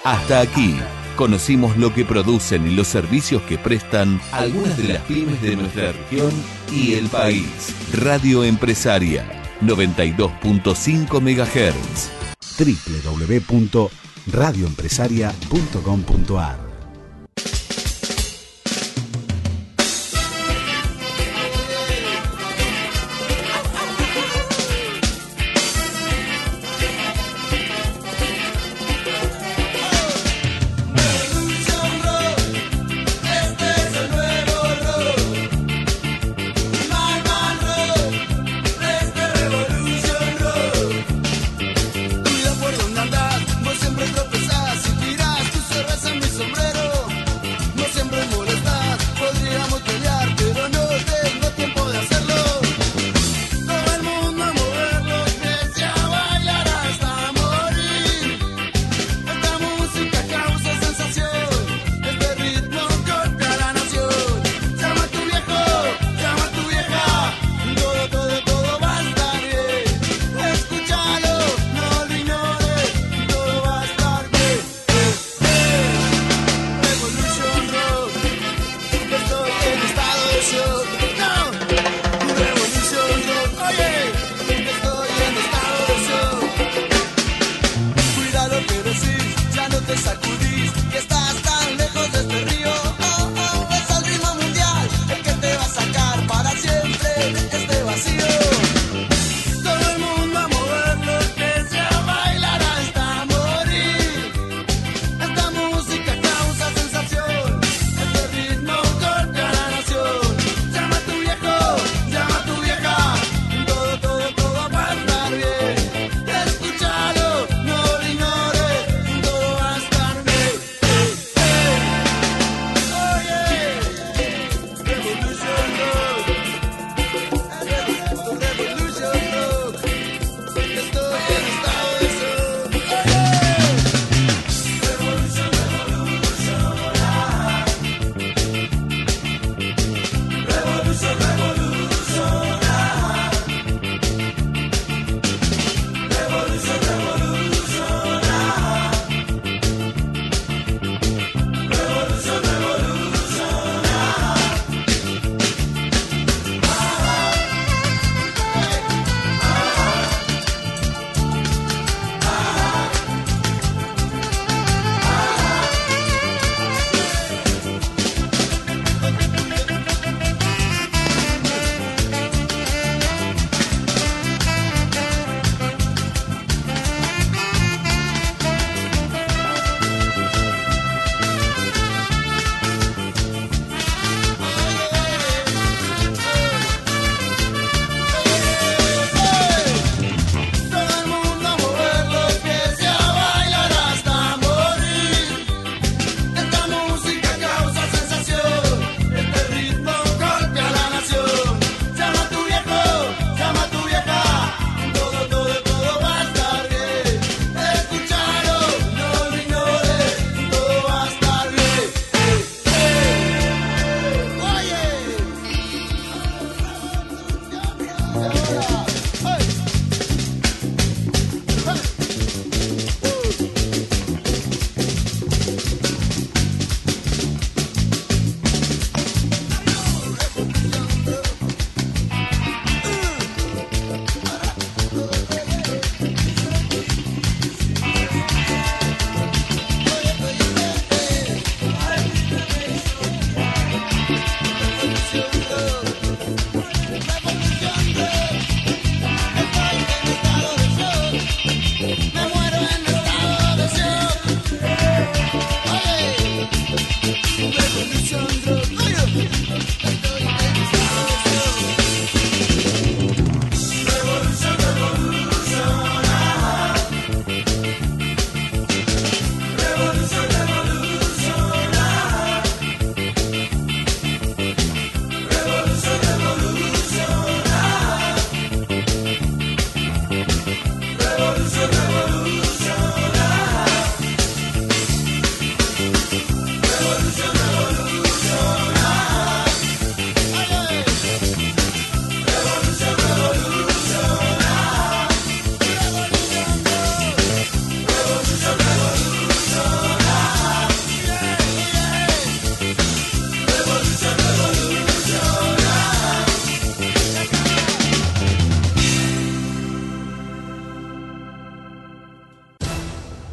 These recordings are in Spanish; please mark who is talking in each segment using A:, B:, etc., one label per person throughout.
A: Hasta aquí conocimos lo que producen y los servicios que prestan algunas de las pymes de nuestra región y el país. Radio Empresaria, 92.5 MHz.
B: www.radioempresaria.com.ar.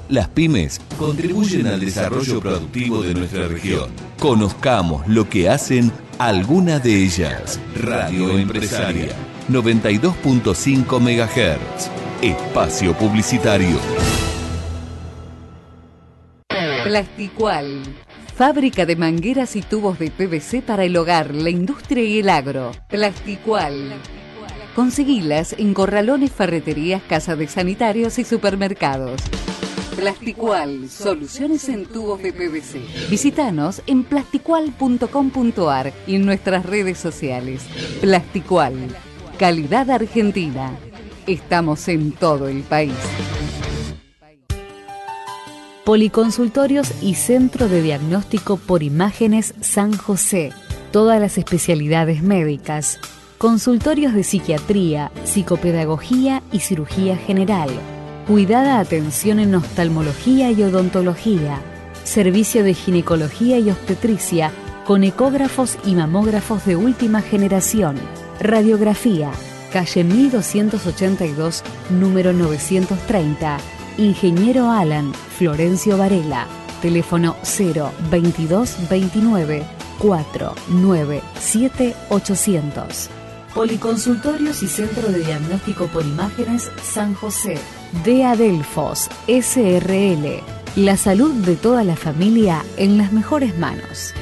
A: Las pymes contribuyen al desarrollo productivo de nuestra región. Conozcamos lo que hacen algunas de ellas. Radio Empresaria, 92.5 MHz. Espacio publicitario.
B: Plasticual. Fábrica de mangueras y tubos de PVC para el hogar, la industria y el agro. Plasticual. Conseguilas en corralones, ferreterías, casas de sanitarios y supermercados. Plasticual, soluciones en tubos de PVC. Visítanos en plasticual.com.ar y en nuestras redes sociales. Plasticual, calidad argentina. Estamos en todo el país.
C: Policonsultorios y Centro de Diagnóstico por Imágenes San José. Todas las especialidades médicas. Consultorios de psiquiatría, psicopedagogía y cirugía general. Cuidada atención en oftalmología y odontología. Servicio de ginecología y obstetricia con ecógrafos y mamógrafos de última generación. Radiografía. Calle 1282, número 930. Ingeniero Alan Florencio Varela. Teléfono 02229 497 800. Policonsultorios y Centro de Diagnóstico por Imágenes San José. De Adelfos SRL. La salud de toda la familia en las mejores manos.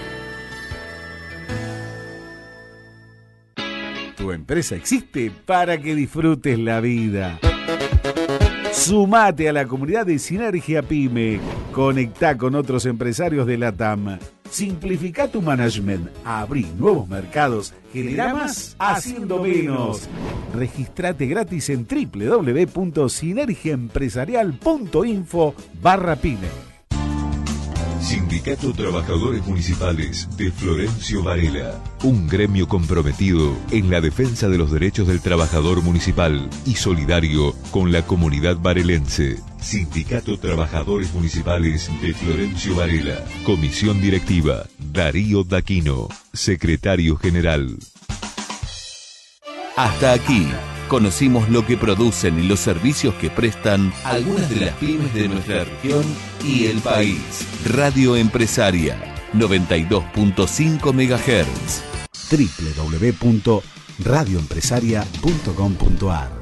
D: Tu empresa existe para que disfrutes la vida. Sumate a la comunidad de Sinergia Pyme. Conectá con otros empresarios de la TAM. Simplifica tu management, abrí nuevos mercados, generá más haciendo menos. Registrate gratis en www.sinergiaempresarial.info/pyme.
A: Sindicato Trabajadores Municipales de Florencio Varela. Un gremio comprometido en la defensa de los derechos del trabajador municipal y solidario con la comunidad varelense. Sindicato Trabajadores Municipales de Florencio Varela. Comisión Directiva, Darío Daquino. Secretario General. Hasta aquí. Conocimos lo que producen y los servicios que prestan algunas de las pymes de nuestra región y el país. Radio Empresaria, 92.5 MHz.
D: www.radioempresaria.com.ar